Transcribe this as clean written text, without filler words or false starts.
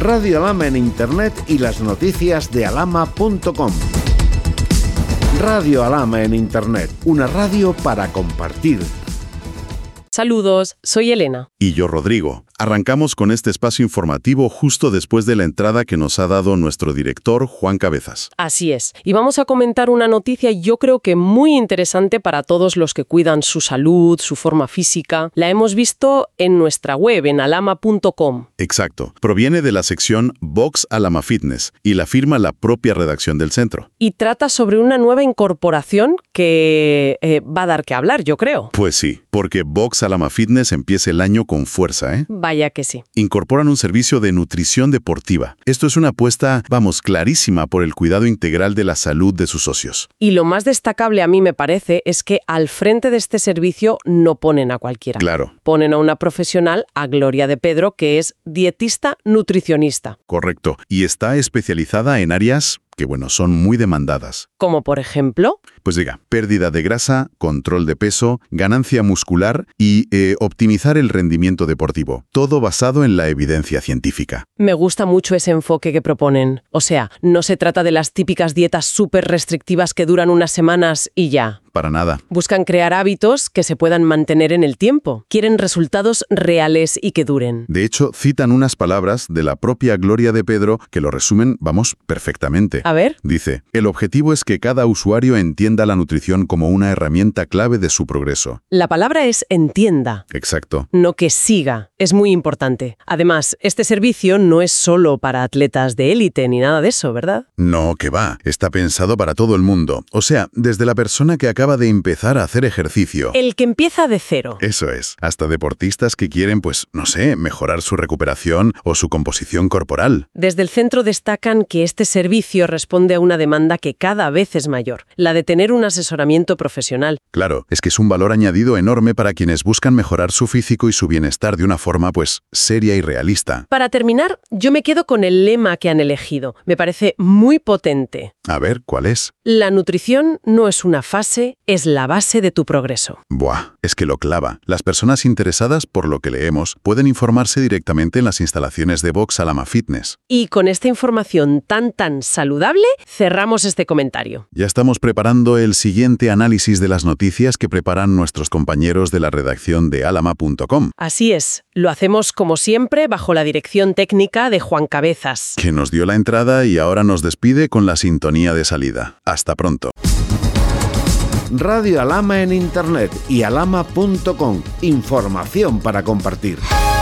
Radio Alhama en Internet y las noticias de alhama.com. Radio Alhama en Internet, una radio para compartir. Saludos, soy Elena. Y yo, Rodrigo. Arrancamos con este espacio informativo justo después de la entrada que nos ha dado nuestro director, Juan Cabezas. Así es. Y vamos a comentar una noticia yo creo que muy interesante para todos los que cuidan su salud, su forma física. La hemos visto en nuestra web, en alhama.com. Exacto. Proviene de la sección Vox Alhama Fitness y la firma la propia redacción del centro. Y trata sobre una nueva incorporación que va a dar que hablar, yo creo. Pues sí, porque Vox Alhama Fitness empieza el año con fuerza, ¿eh? Vaya que sí. Incorporan un servicio de nutrición deportiva. Esto es una apuesta, clarísima por el cuidado integral de la salud de sus socios. Y lo más destacable a mí me parece es que al frente de este servicio no ponen a cualquiera. Claro. Ponen a una profesional, a Gloria de Pedro, que es dietista nutricionista. Correcto. Y está especializada en áreas que, son muy demandadas. Como por ejemplo... Pues diga, pérdida de grasa, control de peso, ganancia muscular y optimizar el rendimiento deportivo. Todo basado en la evidencia científica. Me gusta mucho ese enfoque que proponen. O sea, no se trata de las típicas dietas súper restrictivas que duran unas semanas y ya. Para nada. Buscan crear hábitos que se puedan mantener en el tiempo. Quieren resultados reales y que duren. De hecho, citan unas palabras de la propia Gloria de Pedro que lo resumen, perfectamente. A ver. Dice, el objetivo es que cada usuario entienda la nutrición como una herramienta clave de su progreso. La palabra es entienda. Exacto. No que siga. Es muy importante. Además, este servicio no es solo para atletas de élite ni nada de eso, ¿verdad? No, que va. Está pensado para todo el mundo. O sea, desde la persona que acaba de empezar a hacer ejercicio. El que empieza de cero. Eso es. Hasta deportistas que quieren, mejorar su recuperación o su composición corporal. Desde el centro destacan que este servicio responde a una demanda que cada vez es mayor, la de tener un asesoramiento profesional. Claro, es que es un valor añadido enorme para quienes buscan mejorar su físico y su bienestar de una forma, seria y realista. Para terminar, yo me quedo con el lema que han elegido. Me parece muy potente. A ver, ¿cuál es? La nutrición no es una fase, es la base de tu progreso. Buah, es que lo clava. Las personas interesadas, por lo que leemos, pueden informarse directamente en las instalaciones de Vox Alhama Fitness. Y con esta información tan saludable, cerramos este comentario. Ya estamos preparando el siguiente análisis de las noticias que preparan nuestros compañeros de la redacción de alhama.com. Así es, lo hacemos como siempre bajo la dirección técnica de Juan Cabezas, que nos dio la entrada y ahora nos despide con la sintonía de salida. Hasta pronto. Radio Alhama en Internet y alhama.com. Información para compartir.